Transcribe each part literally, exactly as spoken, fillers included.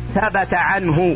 ثبت عنه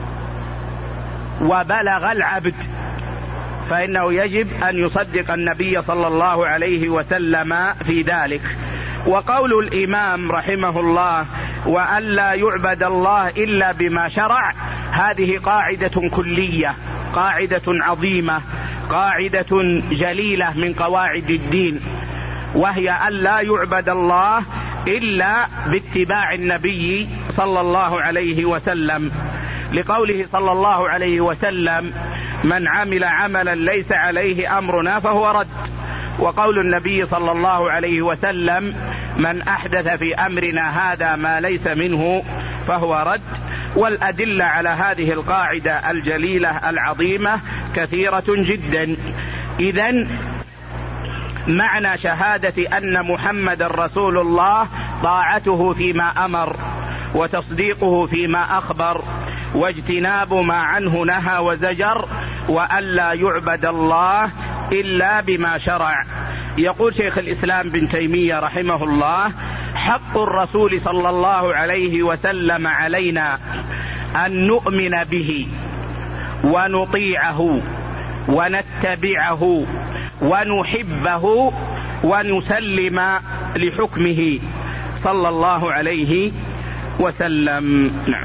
وبلغ العبد فإنه يجب أن يصدق النبي صلى الله عليه وسلم في ذلك. وقول الإمام رحمه الله وأن لا يعبد الله إلا بما شرع، هذه قاعدة كلية، قاعدة عظيمة، قاعدة جليلة من قواعد الدين، وهي أن لا يعبد الله إلا باتباع النبي صلى الله عليه وسلم، لقوله صلى الله عليه وسلم: من عمل عملا ليس عليه أمرنا فهو رد. وقول النبي صلى الله عليه وسلم: من أحدث في أمرنا هذا ما ليس منه فهو رد. والأدلة على هذه القاعدة الجليلة العظيمة كثيرة جدا. إذن معنى شهادة أن محمد رسول الله طاعته فيما أمر، وتصديقه فيما أخبر، واجتناب ما عنه نهى وزجر، وأن لا يعبد الله إلا بما شرع. يقول شيخ الإسلام بن تيمية رحمه الله: حق الرسول صلى الله عليه وسلم علينا أن نؤمن به ونطيعه ونتبعه ونحبه ونسلم لحكمه صلى الله عليه وسلم. نعم.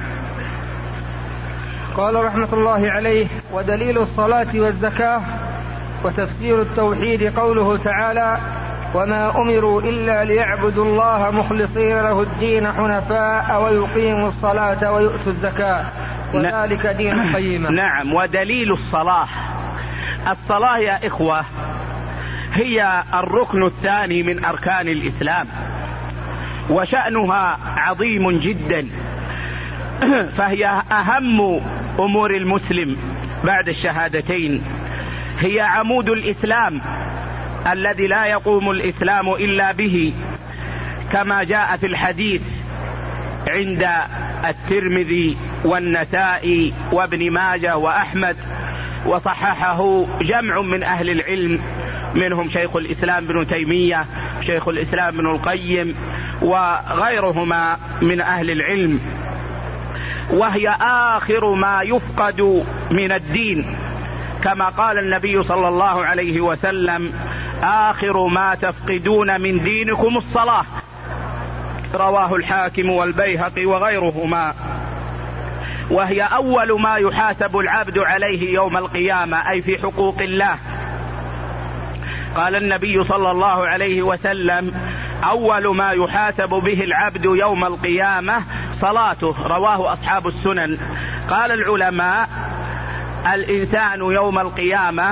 قال رحمة الله عليه: ودليل الصلاة والزكاة وتفسير التوحيد قوله تعالى: وما أمروا إلا ليعبدوا الله مخلصين له الدين حنفاء ويقيموا الصلاة ويؤتوا الزكاة وذلك دين القيمة. نعم. ودليل الصلاة، الصلاة يا إخوة هي الركن الثاني من أركان الإسلام، وشأنها عظيم جدا، فهي أهم أمور المسلم بعد الشهادتين، هي عمود الإسلام الذي لا يقوم الإسلام إلا به، كما جاء في الحديث عند الترمذي والنسائي وابن ماجه وأحمد، وصححه جمع من أهل العلم منهم شيخ الإسلام ابن تيمية، شيخ الإسلام ابن القيم، وغيرهما من أهل العلم. وهي آخر ما يفقد من الدين، كما قال النبي صلى الله عليه وسلم: آخر ما تفقدون من دينكم الصلاة، رواه الحاكم والبيهقي وغيرهما. وهي أول ما يحاسب العبد عليه يوم القيامة، أي في حقوق الله. قال النبي صلى الله عليه وسلم: أول ما يحاسب به العبد يوم القيامة صلاته، رواه أصحاب السنن. قال العلماء: الإنسان يوم القيامة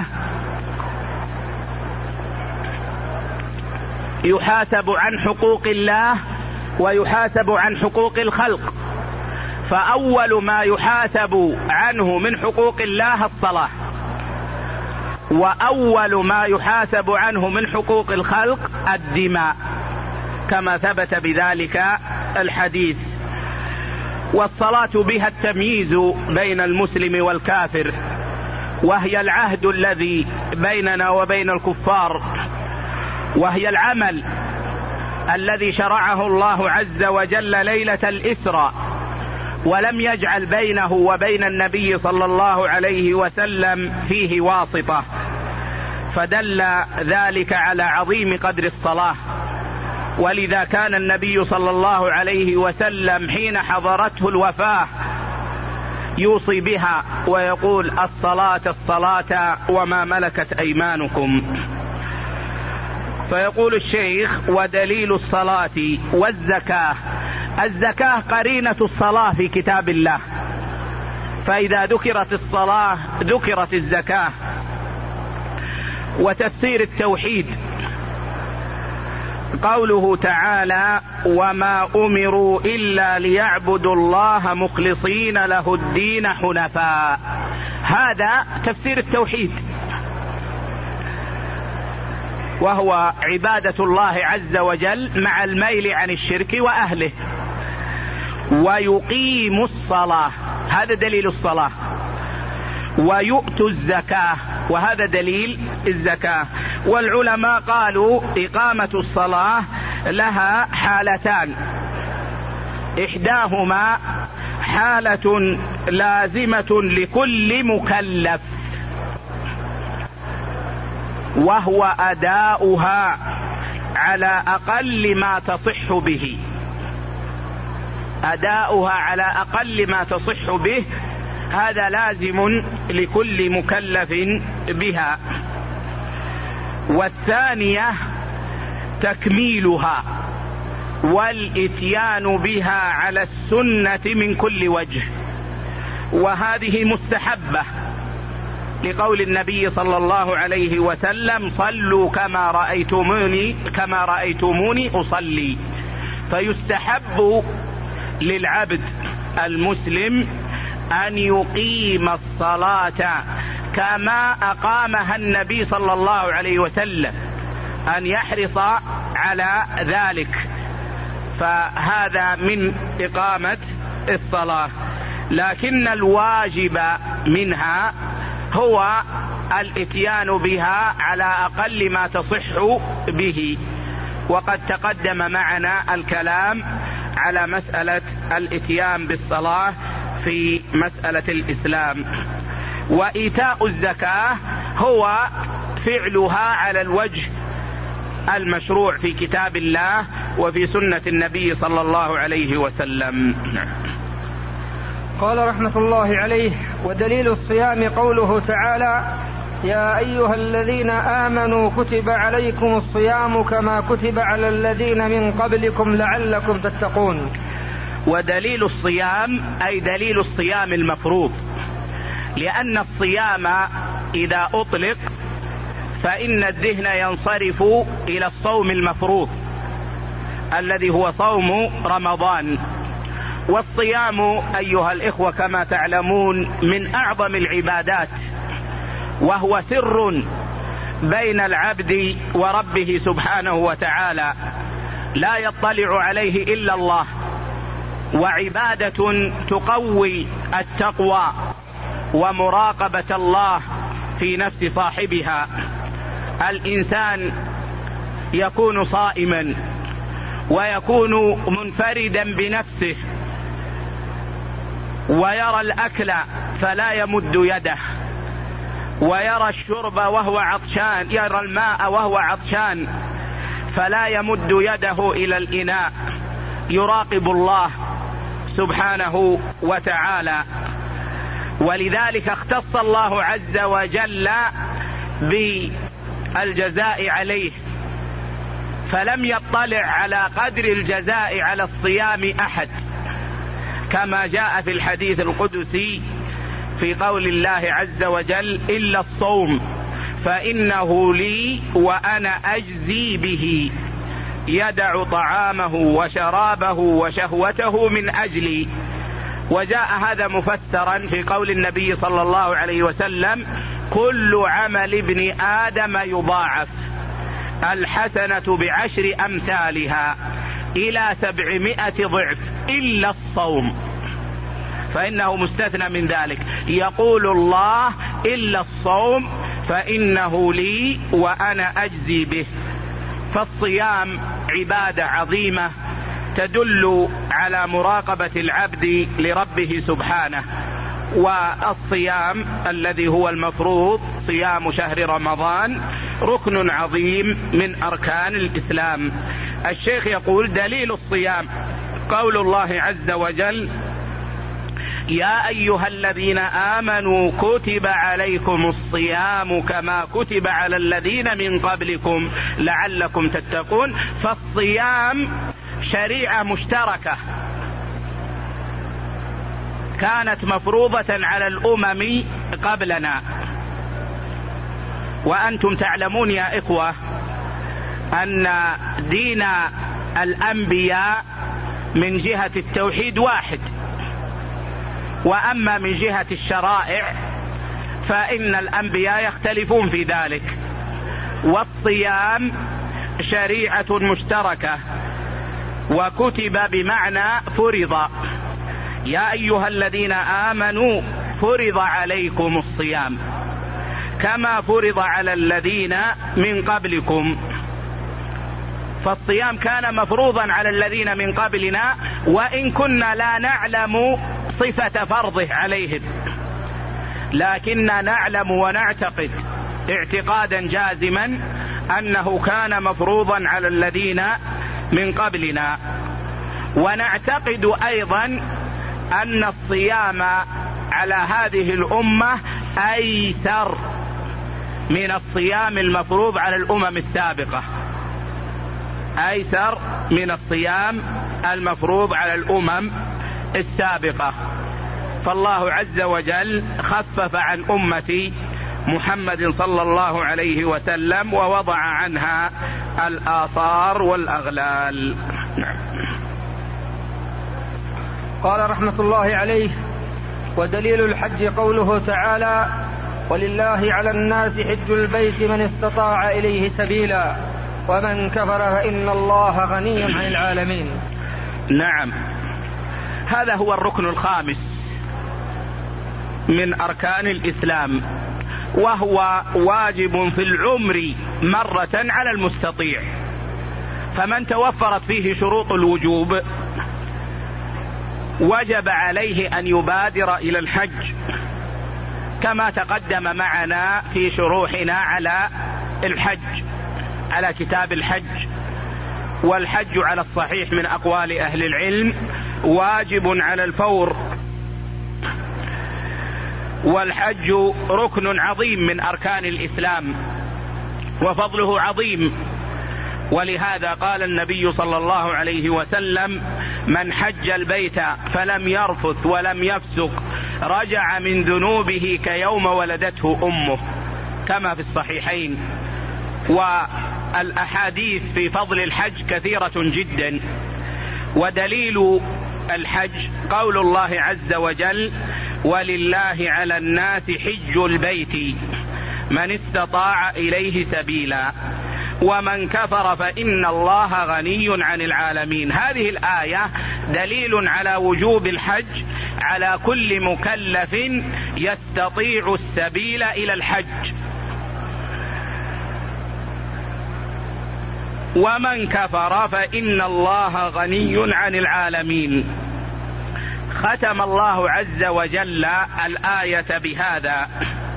يحاسب عن حقوق الله ويحاسب عن حقوق الخلق، فأول ما يحاسب عنه من حقوق الله الصلاة، وأول ما يحاسب عنه من حقوق الخلق الدماء، كما ثبت بذلك الحديث. والصلاة بها التمييز بين المسلم والكافر، وهي العهد الذي بيننا وبين الكفار، وهي العمل الذي شرعه الله عز وجل ليلة الإسراء، ولم يجعل بينه وبين النبي صلى الله عليه وسلم فيه واسطة، فدل ذلك على عظيم قدر الصلاة. ولذا كان النبي صلى الله عليه وسلم حين حضرته الوفاة يوصي بها ويقول: الصلاة الصلاة وما ملكت أيمانكم. فيقول الشيخ: ودليل الصلاة والزكاة. الزكاة قرينة الصلاة في كتاب الله، فإذا ذكرت الصلاة ذكرت الزكاة. وتفسير التوحيد قوله تعالى: وما أمروا إلا ليعبدوا الله مخلصين له الدين حنفاء. هذا تفسير التوحيد، وهو عبادة الله عز وجل مع الميل عن الشرك وأهله. ويقيم الصلاة، هذا دليل الصلاة. ويؤتوا الزكاة، وهذا دليل الزكاة. والعلماء قالوا: إقامة الصلاة لها حالتان، إحداهما حالة لازمة لكل مكلف، وهو أداؤها على أقل ما تصح به، أداؤها على أقل ما تصح به، هذا لازم لكل مكلف بها. والثانية تكميلها والإتيان بها على السنة من كل وجه، وهذه مستحبة لقول النبي صلى الله عليه وسلم: صلوا كما رأيتموني كما رأيتموني أصلي. فيستحب للعبد المسلم أن يقيم الصلاة كما أقامها النبي صلى الله عليه وسلم، أن يحرص على ذلك، فهذا من إقامة الصلاة. لكن الواجب منها هو الاتيان بها على أقل ما تصح به، وقد تقدم معنا الكلام على مسألة الاتيان بالصلاة في مسألة الإسلام. وإيتاء الزكاة هو فعلها على الوجه المشروع في كتاب الله وفي سنة النبي صلى الله عليه وسلم. قال رحمة الله عليه: ودليل الصيام قوله تعالى: يا أيها الذين آمنوا كتب عليكم الصيام كما كتب على الذين من قبلكم لعلكم تتقون. ودليل الصيام أي دليل الصيام المفروض، لأن الصيام إذا أطلق فإن الذهن ينصرف إلى الصوم المفروض الذي هو صوم رمضان. والصيام أيها الإخوة كما تعلمون من أعظم العبادات، وهو سر بين العبد وربه سبحانه وتعالى لا يطلع عليه إلا الله، وعبادة تقوي التقوى ومراقبة الله في نفس صاحبها. الإنسان يكون صائما ويكون منفردا بنفسه، ويرى الأكل فلا يمد يده، ويرى الشرب وهو عطشان، يرى الماء وهو عطشان فلا يمد يده إلى الإناء، يراقب الله سبحانه وتعالى. ولذلك اختص الله عز وجل بالجزاء عليه، فلم يطلع على قدر الجزاء على الصيام أحد، كما جاء في الحديث القدسي في قول الله عز وجل: إلا الصوم فإنه لي وأنا أجزي به، يدع طعامه وشرابه وشهوته من أجلي. وجاء هذا مفسرا في قول النبي صلى الله عليه وسلم: كل عمل ابن آدم يضاعف، الحسنة بعشر أمثالها إلى سبعمائة ضعف إلا الصوم، فإنه مستثنى من ذلك. يقول الله: إلا الصوم فإنه لي وأنا أجزي به. فالصيام عبادة عظيمة تدل على مراقبة العبد لربه سبحانه. والصيام الذي هو المفروض صيام شهر رمضان ركن عظيم من أركان الإسلام. الشيخ يقول: دليل الصيام قول الله عز وجل: يا أيها الذين آمنوا كتب عليكم الصيام كما كتب على الذين من قبلكم لعلكم تتقون. فالصيام شريعة مشتركة كانت مفروضة على الأمم قبلنا، وأنتم تعلمون يا إخوة أن دين الأنبياء من جهة التوحيد واحد، وأما من جهة الشرائع فإن الأنبياء يختلفون في ذلك. والصيام شريعة مشتركة، وكتب بمعنى فرض. يا أيها الذين آمنوا فرض عليكم الصيام كما فرض على الذين من قبلكم. فالصيام كان مفروضا على الذين من قبلنا، وإن كنا لا نعلم صفة فرضه عليهم، لكننا نعلم ونعتقد اعتقادا جازما أنه كان مفروضا على الذين من قبلنا، ونعتقد أيضا أن الصيام على هذه الأمة أيسر من الصيام المفروض على الأمم السابقة، أيسر من الصيام المفروض على الأمم السابقة. فالله عز وجل خفف عن أمة محمد صلى الله عليه وسلم ووضع عنها الآثار والأغلال. قال رحمة الله عليه: ودليل الحج قوله تعالى: ولله على الناس حج البيت من استطاع إليه سبيلا ومن كفر فإن الله غني عن العالمين. نعم، هذا هو الركن الخامس من أركان الإسلام، وهو واجب في العمر مرة على المستطيع، فمن توفرت فيه شروط الوجوب وجب عليه أن يبادر إلى الحج، كما تقدم معنا في شروحنا على الحج، على كتاب الحج. والحج على الصحيح من أقوال أهل العلم واجب على الفور، والحج ركن عظيم من أركان الإسلام وفضله عظيم، ولهذا قال النبي صلى الله عليه وسلم: من حج البيت فلم يرفث ولم يفسق رجع من ذنوبه كيوم ولدته أمه، كما في الصحيحين. والأحاديث في فضل الحج كثيرة جدا، ودليل الحج قول الله عز وجل: ولله على الناس حج البيت من استطاع إليه سبيلا ومن كفر فإن الله غني عن العالمين. هذه الآية دليل على وجوب الحج على كل مكلف يستطيع السبيل إلى الحج، ومن كفر فإن الله غني عن العالمين. ختم الله عز وجل الآية بهذا،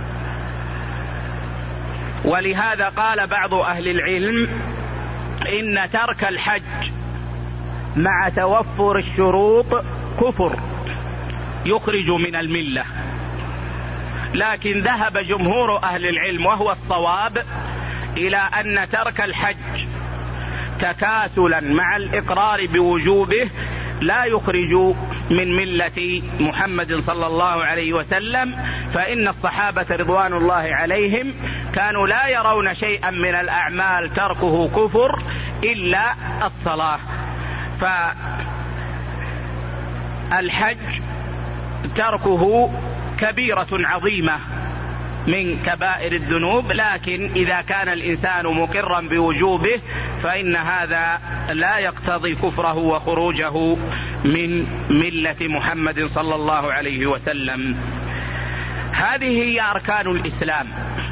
ولهذا قال بعض أهل العلم إن ترك الحج مع توفر الشروط كفر يخرج من الملة، لكن ذهب جمهور أهل العلم وهو الصواب إلى أن ترك الحج تكاسلا مع الإقرار بوجوبه لا يخرج من ملة محمد صلى الله عليه وسلم، فإن الصحابة رضوان الله عليهم كانوا لا يرون شيئا من الأعمال تركه كفر إلا الصلاة. فالحج تركه كبيرة عظيمة من كبائر الذنوب، لكن إذا كان الإنسان مقرا بوجوبه فإن هذا لا يقتضي كفره وخروجه من ملة محمد صلى الله عليه وسلم. هذه هي أركان الإسلام،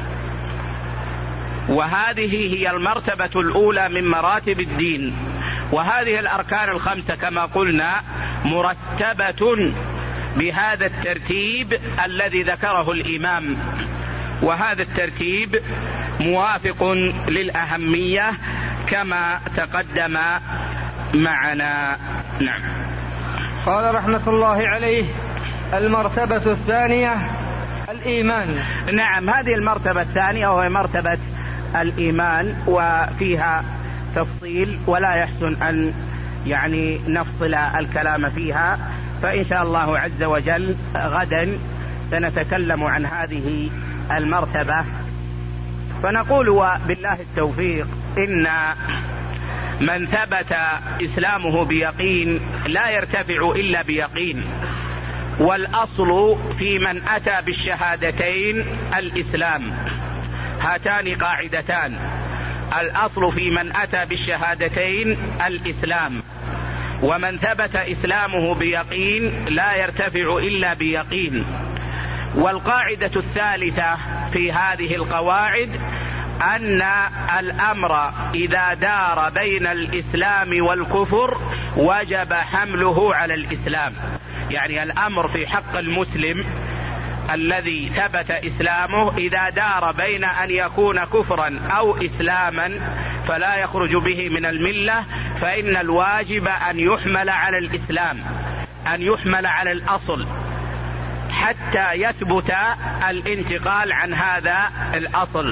وهذه هي المرتبة الأولى من مراتب الدين، وهذه الأركان الخمسة كما قلنا مرتبة بهذا الترتيب الذي ذكره الإمام، وهذا الترتيب موافق للأهمية كما تقدم معنا. نعم. قال رحمة الله عليه: المرتبة الثانية الإيمان. نعم، هذه المرتبة الثانية وهي مرتبة الإيمان، وفيها تفصيل ولا يحسن أن يعني نفصل الكلام فيها، فإن شاء الله عز وجل غدا سنتكلم عن هذه المرتبة. فنقول وبالله التوفيق إن من ثبت إسلامه بيقين لا يرتفع إلا بيقين، والأصل في من أتى بالشهادتين الإسلام. هاتان قاعدتان: الأصل في من أتى بالشهادتين الإسلام، ومن ثبت إسلامه بيقين لا يرتفع إلا بيقين. والقاعدة الثالثة في هذه القواعد أن الأمر إذا دار بين الإسلام والكفر وجب حمله على الإسلام، يعني الأمر في حق المسلم الذي ثبت إسلامه إذا دار بين أن يكون كفرا أو إسلاما فلا يخرج به من الملة، فإن الواجب أن يحمل على الإسلام، أن يحمل على الأصل حتى يثبت الانتقال عن هذا الأصل.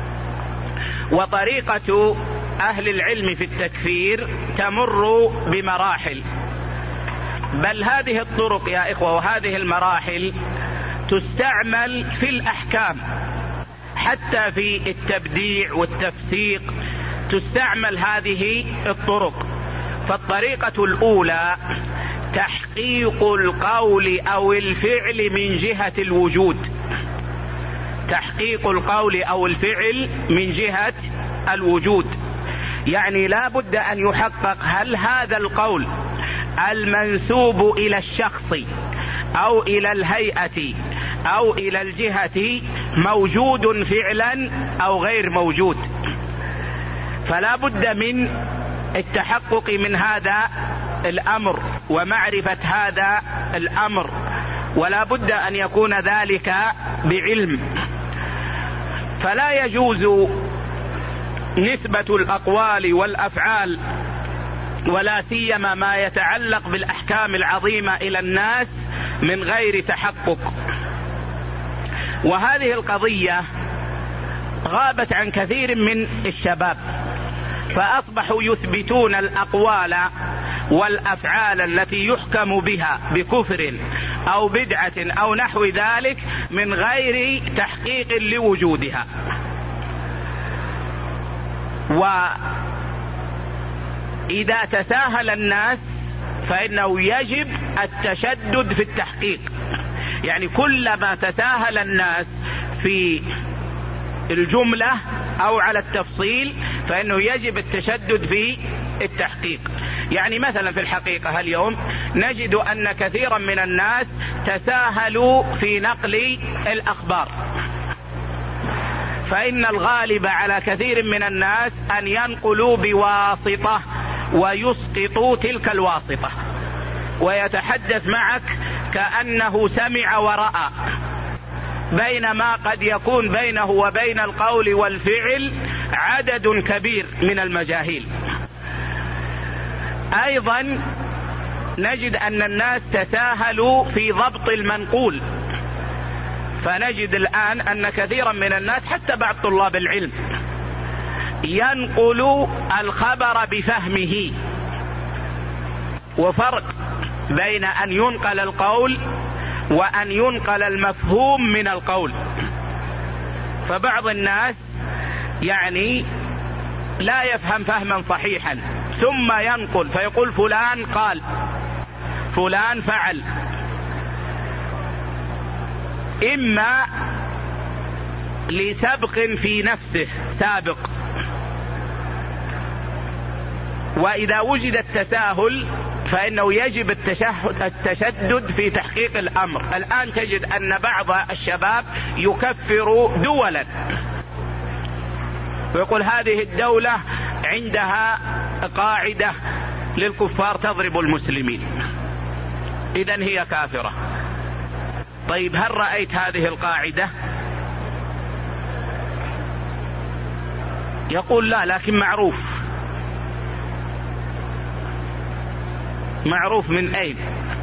وطريقة أهل العلم في التكفير تمر بمراحل، بل هذه الطرق يا إخوة وهذه المراحل تستعمل في الأحكام، حتى في التبديع والتفسيق تستعمل هذه الطرق. فالطريقة الأولى تحقيق القول أو الفعل من جهة الوجود، تحقيق القول أو الفعل من جهة الوجود، يعني لا بد أن يحقق هل هذا القول المنسوب إلى الشخص أو إلى الهيئة أو إلى الجهة موجود فعلا أو غير موجود. فلا بد من التحقق من هذا الأمر ومعرفة هذا الأمر، ولا بد أن يكون ذلك بعلم. فلا يجوز نسبة الأقوال والأفعال ولا سيما ما يتعلق بالأحكام العظيمة إلى الناس من غير تحقق. وهذه القضية غابت عن كثير من الشباب، فأصبحوا يثبتون الأقوال والأفعال التي يحكم بها بكفر أو بدعة أو نحو ذلك من غير تحقيق لوجودها. وإذا تساهل الناس فإنه يجب التشدد في التحقيق، يعني كلما تساهل الناس في الجملة أو على التفصيل فإنه يجب التشدد في التحقيق. يعني مثلا في الحقيقة اليوم نجد أن كثيرا من الناس تساهلوا في نقل الأخبار، فإن الغالب على كثير من الناس أن ينقلوا بواسطة ويسقطوا تلك الواسطة، ويتحدث معك كأنه سمع ورأى، بينما قد يكون بينه وبين القول والفعل عدد كبير من المجاهيل. أيضا نجد أن الناس تساهلوا في ضبط المنقول، فنجد الآن أن كثيرا من الناس حتى بعض طلاب العلم ينقل الخبر بفهمه، وفرق بين أن ينقل القول وأن ينقل المفهوم من القول. فبعض الناس يعني لا يفهم فهما صحيحا ثم ينقل فيقول فلان قال فلان فعل، إما لسبق في نفسه سابق، وإذا وجد التساهل فإنه يجب التشدد في تحقيق الأمر. الآن تجد أن بعض الشباب يكفر دولا ويقول هذه الدولة عندها قاعدة للكفار تضرب المسلمين، إذن هي كافرة. طيب هل رأيت هذه القاعدة؟ يقول لا، لكن معروف. معروف من أين؟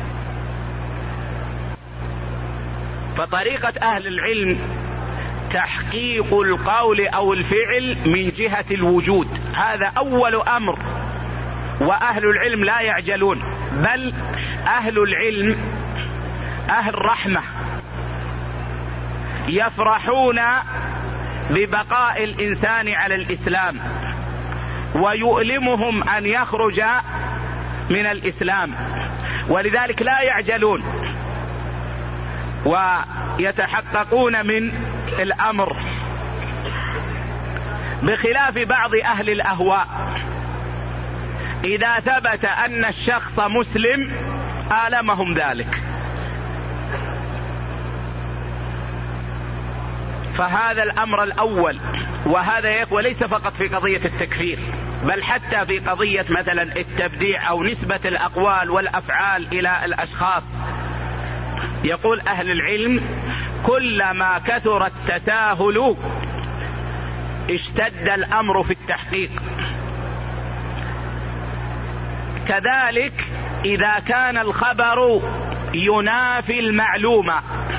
فطريقة أهل العلم تحقيق القول أو الفعل من جهة الوجود، هذا أول أمر، وأهل العلم لا يعجلون، بل أهل العلم أهل رحمة يفرحون ببقاء الإنسان على الإسلام، ويؤلمهم أن يخرج من الإسلام، ولذلك لا يعجلون ويتحققون من الأمر، بخلاف بعض أهل الأهواء إذا ثبت أن الشخص مسلم آلمهم ذلك. فهذا الأمر الأول، وهذا يا إخوة ليس فقط في قضية التكفير، بل حتى في قضية مثلا التبديع أو نسبة الأقوال والأفعال إلى الأشخاص يقول أهل العلم: كلما كثر التساهل اشتد الأمر في التحقيق. كذلك إذا كان الخبر ينافي المعلومة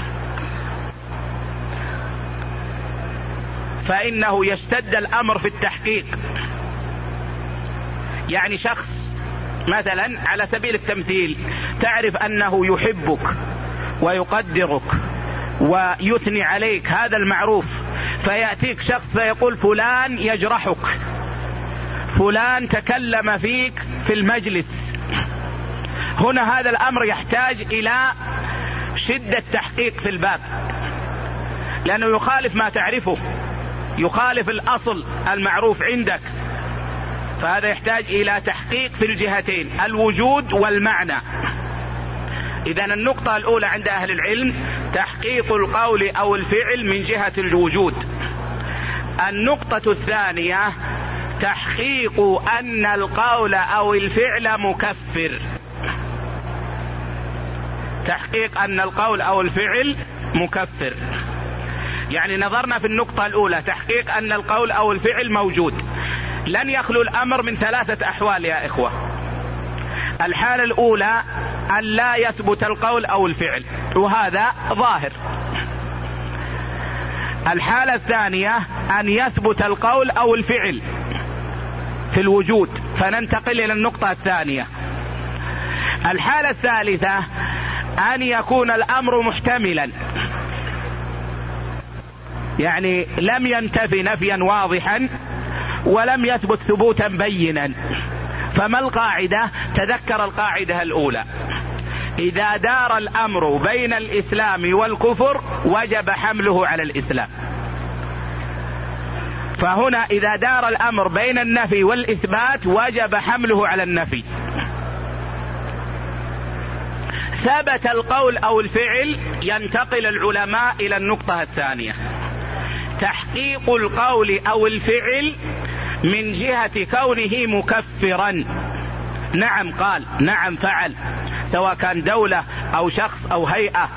فإنه يشتد الأمر في التحقيق. يعني شخص مثلا على سبيل التمثيل تعرف أنه يحبك ويقدرك ويثني عليك، هذا المعروف، فيأتيك شخص فيقول فلان يجرحك، فلان تكلم فيك في المجلس. هنا هذا الأمر يحتاج إلى شدة تحقيق في الباب، لأنه يخالف ما تعرفه، يخالف الأصل المعروف عندك، فهذا يحتاج إلى تحقيق في الجهتين، الوجود والمعنى. إذن النقطة الأولى عند أهل العلم تحقيق القول أو الفعل من جهة الوجود. النقطة الثانية تحقيق أن القول أو الفعل مكفر. تحقيق أن القول أو الفعل مكفر، يعني نظرنا في النقطة الأولى تحقيق أن القول أو الفعل موجود، لن يخلو الأمر من ثلاثة أحوال يا إخوة. الحالة الأولى أن لا يثبت القول أو الفعل، وهذا ظاهر. الحالة الثانية أن يثبت القول أو الفعل في الوجود، فننتقل إلى النقطة الثانية. الحالة الثالثة أن يكون الأمر محتملا، يعني لم ينتفي نفيا واضحا ولم يثبت ثبوتا بينا. فما القاعدة؟ تذكر القاعدة الأولى: إذا دار الأمر بين الإسلام والكفر وجب حمله على الإسلام. فهنا إذا دار الأمر بين النفي والإثبات وجب حمله على النفي. ثبت القول أو الفعل ينتقل العلماء إلى النقطة الثانية: تحقيق القول أو الفعل من جهة كونه مكفرا. نعم قال، نعم فعل، سواء كان دولة أو شخص أو هيئة.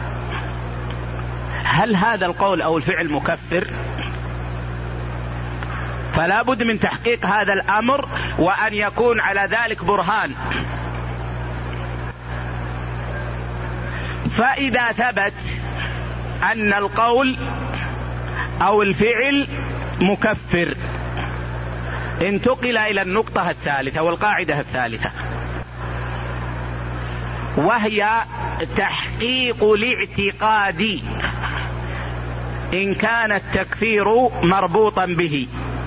هل هذا القول أو الفعل مكفر؟ فلا بد من تحقيق هذا الأمر وأن يكون على ذلك برهان. فإذا ثبت أن القول أو الفعل مكفر انتقل إلى النقطة الثالثة والقاعدة الثالثة، وهي تحقيق الاعتقاد إن كان التكفير مربوطا به.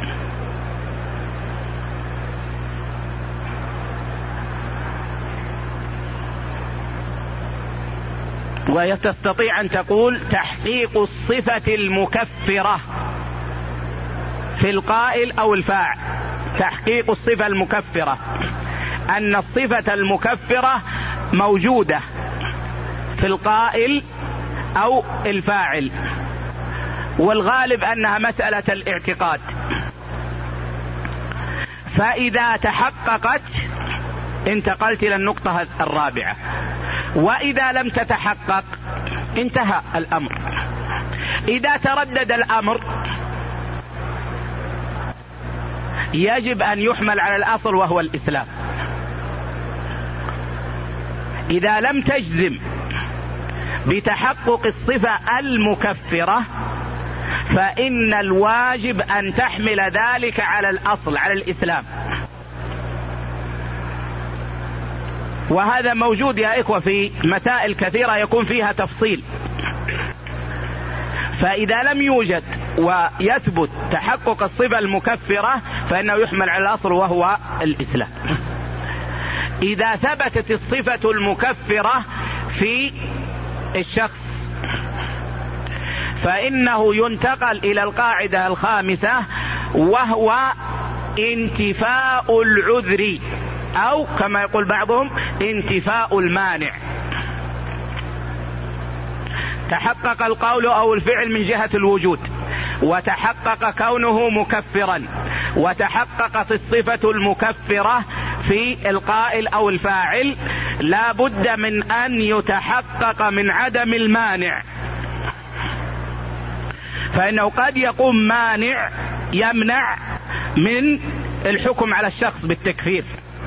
وتستطيع أن تقول تحقيق الصفة المكفرة في القائل أو الفاعل. تحقيق الصفة المكفرة أن الصفة المكفرة موجودة في القائل أو الفاعل، والغالب أنها مسألة الاعتقاد. فإذا تحققت انتقلت إلى النقطة الرابعة، وإذا لم تتحقق انتهى الأمر. إذا تردد الأمر يجب أن يحمل على الأصل وهو الإسلام. إذا لم تجزم بتحقق الصفة المكفرة فإن الواجب أن تحمل ذلك على الأصل، على الإسلام. وهذا موجود يا إخوة في مسائل كثيرة يكون فيها تفصيل. فإذا لم يوجد ويثبت تحقق الصفة المكفرة فإنه يحمل على الأصل وهو الإسلام. إذا ثبتت الصفة المكفرة في الشخص فإنه ينتقل إلى القاعدة الخامسة، وهو انتفاء العذر، أو كما يقول بعضهم انتفاء المانع. تحقق القول أو الفعل من جهة الوجود، وتحقق كونه مكفرا، وتحققت الصفة المكفرة في القائل أو الفاعل لا بد من أن يتحقق من عدم المانع، فإنه قد يقوم مانع يمنع من الحكم على الشخص بالتكفير،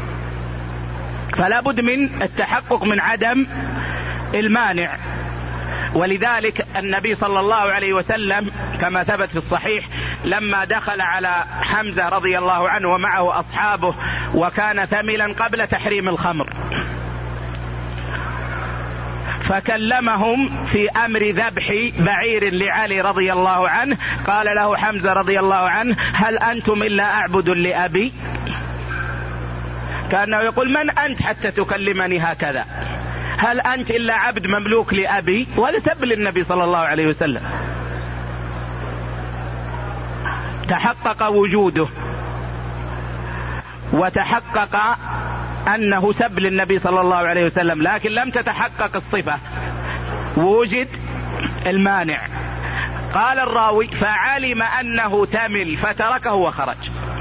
فلا بد من التحقق من عدم المانع. ولذلك النبي صلى الله عليه وسلم كما ثبت في الصحيح لما دخل على حمزة رضي الله عنه ومعه أصحابه وكان ثملا قبل تحريم الخمر، فكلمهم في أمر ذبح بعير لعلي رضي الله عنه، قال له حمزة رضي الله عنه: هل أنتم إلا أعبد لأبي؟ كأنه يقول: من أنت حتى تكلمني هكذا؟ هل أنت إلا عبد مملوك لأبي؟ وهذا سب للنبي صلى الله عليه وسلم. تحقق وجوده وتحقق أنه سب للنبي صلى الله عليه وسلم، لكن لم تتحقق الصفة، وجد المانع. قال الراوي: فعلم أنه تمل فتركه وخرج.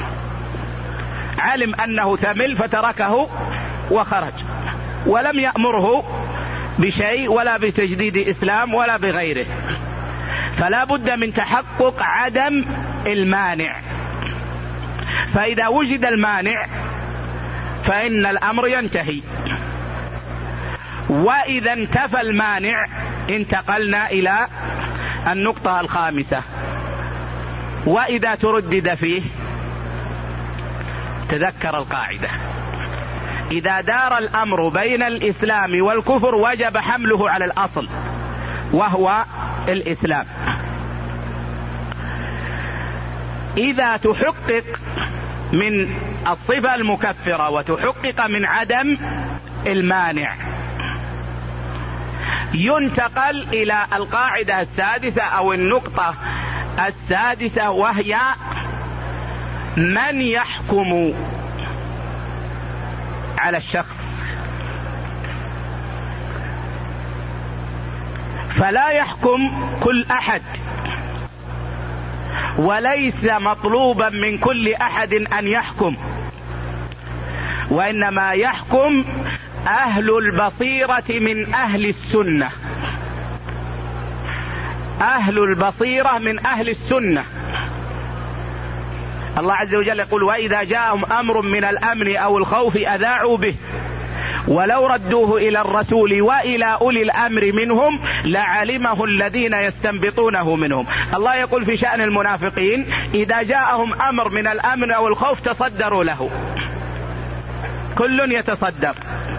علم أنه تمل فتركه وخرج، ولم يأمره بشيء ولا بتجديد إسلام ولا بغيره. فلا بد من تحقق عدم المانع، فإذا وجد المانع فإن الأمر ينتهي، وإذا انتفى المانع انتقلنا إلى النقطة الخامسة. وإذا تردد فيه تذكر القاعدة: إذا دار الأمر بين الإسلام والكفر وجب حمله على الأصل وهو الإسلام. إذا تحقق من الصفة المكفرة وتحقق من عدم المانع ينتقل إلى القاعدة السادسة أو النقطة السادسة، وهي من يحكم على الشخص. فلا يحكم كل أحد، وليس مطلوبا من كل أحد أن يحكم، وإنما يحكم أهل البصيرة من أهل السنة. أهل البصيرة من أهل السنة. الله عز وجل يقول: وإذا جاءهم أمر من الأمن أو الخوف أذاعوا به ولو ردوه إلى الرسول وإلى أولي الأمر منهم لعلمه الذين يستنبطونه منهم. الله يقول في شأن المنافقين: إذا جاءهم أمر من الأمن أو الخوف تصدروا له. كل يتصدر،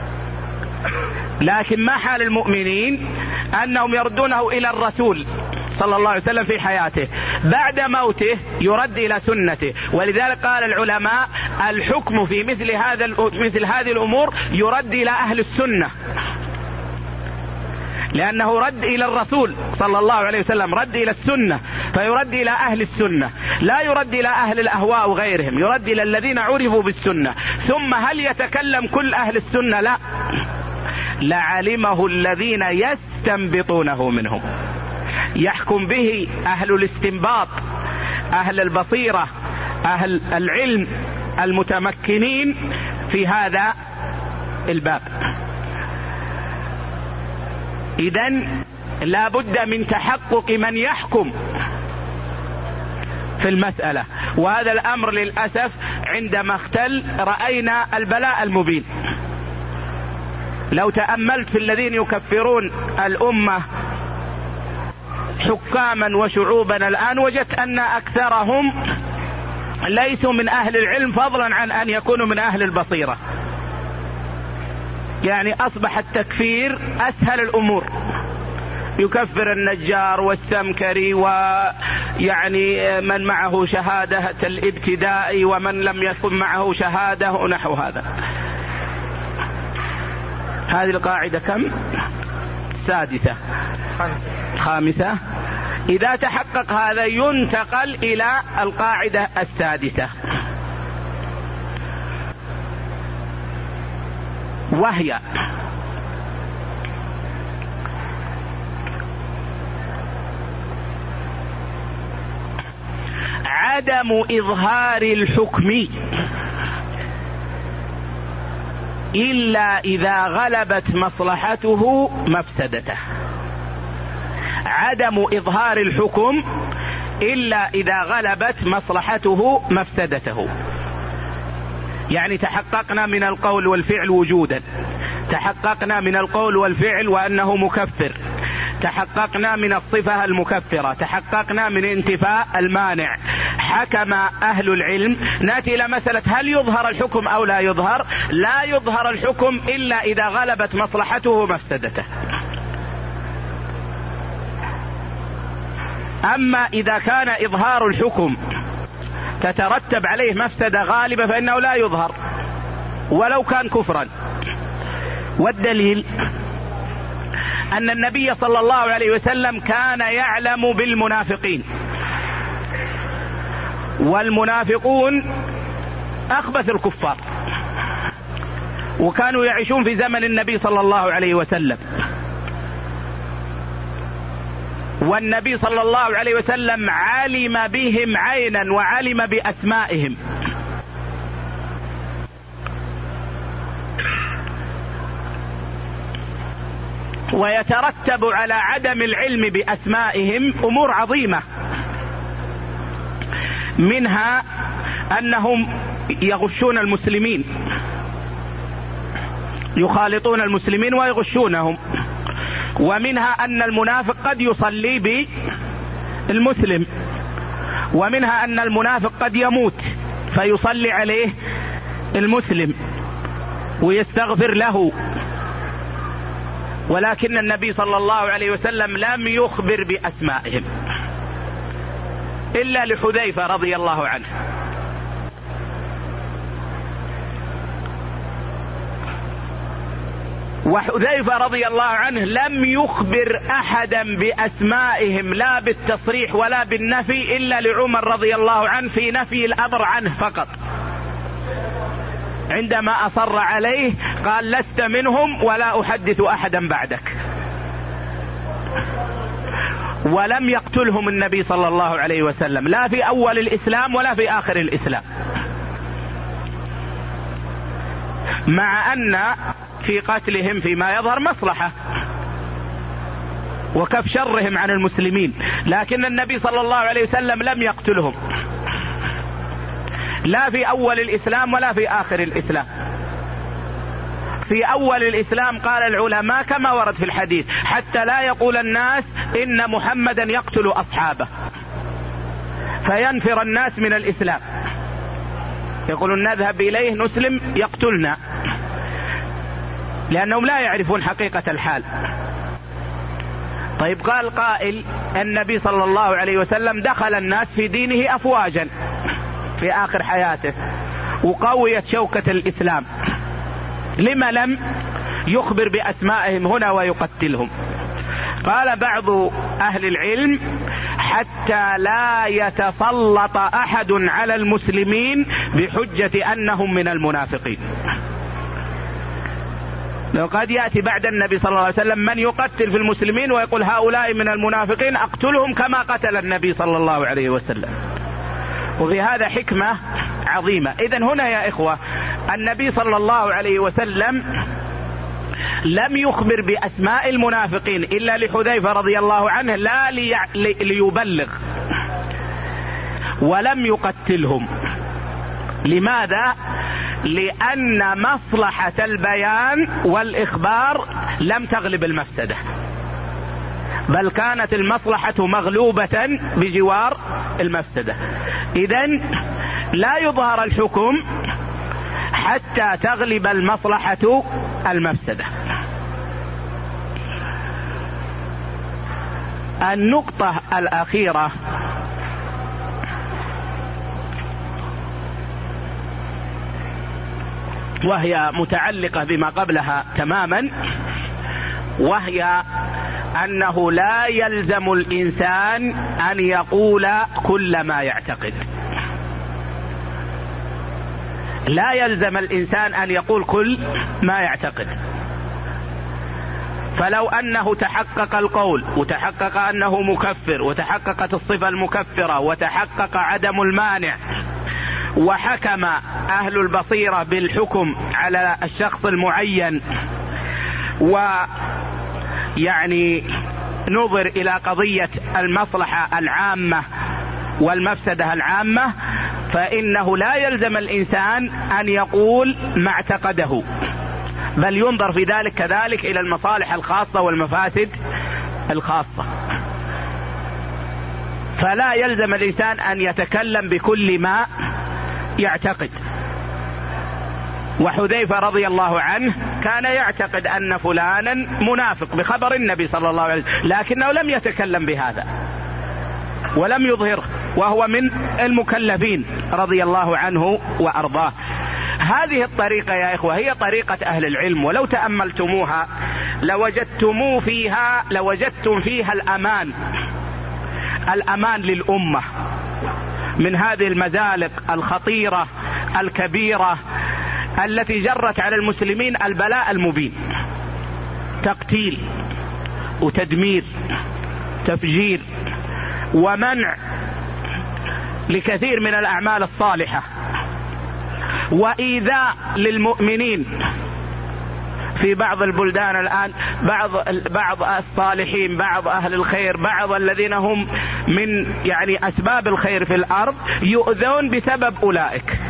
لكن ما حال المؤمنين؟ أنهم يردونه إلى الرسول صلى الله عليه وسلم في حياته، بعد موته يرد إلى سنته. ولذلك قال العلماء: الحكم في مثل هذا مثل هذه الأمور يرد إلى أهل السنة، لأنه رد إلى الرسول صلى الله عليه وسلم، رد إلى السنة، فيرد إلى أهل السنة، لا يرد إلى أهل الأهواء وغيرهم، يرد إلى الذين عرفوا بالسنة. ثم هل يتكلم كل أهل السنة؟ لا، لعلمه الذين يستنبطونه منهم. يحكم به أهل الاستنباط، أهل البصيرة، أهل العلم المتمكنين في هذا الباب. إذن لا بد من تحقق من يحكم في المسألة، وهذا الأمر للأسف عندما اختل رأينا البلاء المبين. لو تأملت في الذين يكفرون الأمة حكاما وشعوبا الآن وجدت أن أكثرهم ليسوا من أهل العلم، فضلا عن أن يكونوا من أهل البصيرة. يعني أصبح التكفير أسهل الأمور، يكفر النجار والسمكري ويعني من معه شهادة الابتدائي ومن لم يكن معه شهادة ونحو هذا. هذه القاعدة كم؟ سادسة. خامسة. إذا تحقق هذا ينتقل إلى القاعدة السادسة، وهي عدم إظهار الحكم إلا إذا غلبت مصلحته مفسدته. عدم إظهار الحكم إلا إذا غلبت مصلحته مفسدته. يعني تحققنا من القول والفعل وجودا، تحققنا من القول والفعل وأنه مكفر، تحققنا من الصفة المكفرة، تحققنا من انتفاء المانع. حكم أهل العلم، نأتي إلى مسألة هل يظهر الحكم أو لا يظهر. لا يظهر الحكم إلا إذا غلبت مصلحته مفسدته. أما إذا كان إظهار الحكم تترتب عليه مفسدة غالبة فإنه لا يظهر ولو كان كفرا. والدليل أن النبي صلى الله عليه وسلم كان يعلم بالمنافقين، والمنافقون أخبث الكفار، وكانوا يعيشون في زمن النبي صلى الله عليه وسلم، والنبي صلى الله عليه وسلم علم بهم عينا وعلم بأسمائهم. ويترتب على عدم العلم بأسمائهم أمور عظيمة، منها أنهم يغشون المسلمين، يخالطون المسلمين ويغشونهم، ومنها أن المنافق قد يصلي بالمسلم، ومنها أن المنافق قد يموت فيصلي عليه المسلم ويستغفر له. ولكن النبي صلى الله عليه وسلم لم يخبر بأسمائهم إلا لحذيفة رضي الله عنه. وحذيفة رضي الله عنه لم يخبر أحدا بأسمائهم لا بالتصريح ولا بالنفي إلا لعمر رضي الله عنه في نفي الأمر عنه فقط. عندما أصر عليه قال لست منهم ولا أحدث أحدا بعدك. ولم يقتلهم النبي صلى الله عليه وسلم لا في أول الإسلام ولا في آخر الإسلام، مع أن في قتلهم فيما يظهر مصلحة وكف شرهم عن المسلمين، لكن النبي صلى الله عليه وسلم لم يقتلهم لا في أول الإسلام ولا في آخر الإسلام. في أول الإسلام قال العلماء كما ورد في الحديث حتى لا يقول الناس إن محمدا يقتل أصحابه فينفر الناس من الإسلام، يقولون نذهب إليه نسلم يقتلنا، لأنهم لا يعرفون حقيقة الحال. طيب قال قائل النبي صلى الله عليه وسلم دخل الناس في دينه أفواجا في آخر حياته وقويت شوكة الإسلام، لما لم يخبر بأسمائهم هنا ويقتلهم؟ قال بعض أهل العلم حتى لا يتسلط أحد على المسلمين بحجة أنهم من المنافقين. لو قد يأتي بعد النبي صلى الله عليه وسلم من يقتل في المسلمين ويقول هؤلاء من المنافقين أقتلهم كما قتل النبي صلى الله عليه وسلم. وفي هذا حكمة عظيمة. إذن هنا يا إخوة النبي صلى الله عليه وسلم لم يخبر بأسماء المنافقين إلا لحذيفة رضي الله عنه لا ليع... ليبلغ، ولم يقتلهم. لماذا؟ لأن مصلحة البيان والإخبار لم تغلب المفسدة، بل كانت المصلحة مغلوبة بجوار المفسدة. إذن لا يظهر الحكم حتى تغلب المصلحة المفسدة. النقطة الأخيرة وهي متعلقة بما قبلها تماما، وهي أنه لا يلزم الإنسان أن يقول كل ما يعتقد. لا يلزم الإنسان أن يقول كل ما يعتقد. فلو أنه تحقق القول وتحقق أنه مكفر وتحققت الصفة المكفرة وتحقق عدم المانع وحكم أهل البصيرة بالحكم على الشخص المعين، ويعني نظر إلى قضية المصلحة العامة والمفسدة العامة، فإنه لا يلزم الإنسان أن يقول ما اعتقده، بل ينظر في ذلك كذلك إلى المصالح الخاصة والمفاسد الخاصة. فلا يلزم الإنسان أن يتكلم بكل ما يعتقد. وحذيفة رضي الله عنه كان يعتقد أن فلانا منافق بخبر النبي صلى الله عليه وسلم، لكنه لم يتكلم بهذا ولم يظهره، وهو من المكلفين رضي الله عنه وأرضاه. هذه الطريقة يا إخوة هي طريقة أهل العلم، ولو تأملتموها لوجدتموا فيها لوجدتم فيها الأمان الأمان للأمة من هذه المزالق الخطيرة الكبيرة التي جرت على المسلمين البلاء المبين، تقتيل وتدمير تفجير ومنع لكثير من الأعمال الصالحة، وإيذاء للمؤمنين في بعض البلدان الآن. بعض بعض الصالحين، بعض أهل الخير، بعض الذين هم من يعني أسباب الخير في الأرض يؤذون بسبب أولئك.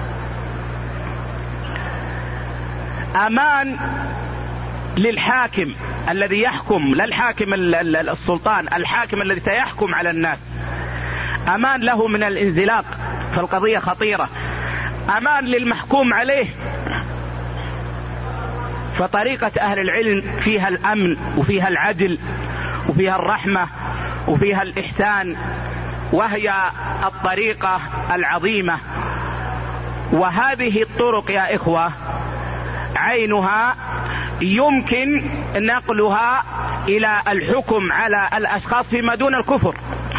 أمان للحاكم الذي يحكم، لا الحاكم السلطان، الحاكم الذي سيحكم على الناس، أمان له من الانزلاق، فالقضية خطيرة. أمان للمحكوم عليه، فطريقة أهل العلم فيها الأمن وفيها العدل وفيها الرحمة وفيها الإحسان، وهي الطريقة العظيمة. وهذه الطرق يا إخوة عينها يمكن نقلها إلى الحكم على الأشخاص فيما دون الكفر،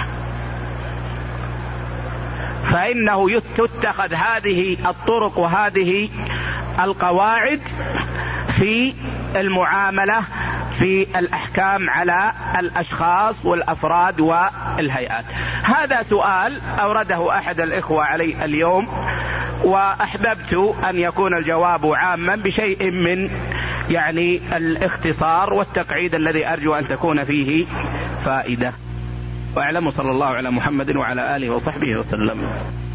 فإنه تتخذ هذه الطرق وهذه القواعد في المعاملة في الأحكام على الأشخاص والأفراد والهيئات. هذا سؤال أورده أحد الإخوة علي اليوم، وأحببت أن يكون الجواب عاما بشيء من يعني الاختصار والتقعيد الذي أرجو أن تكون فيه فائدة. وأعلم. صلى الله على محمد وعلى آله وصحبه وسلم.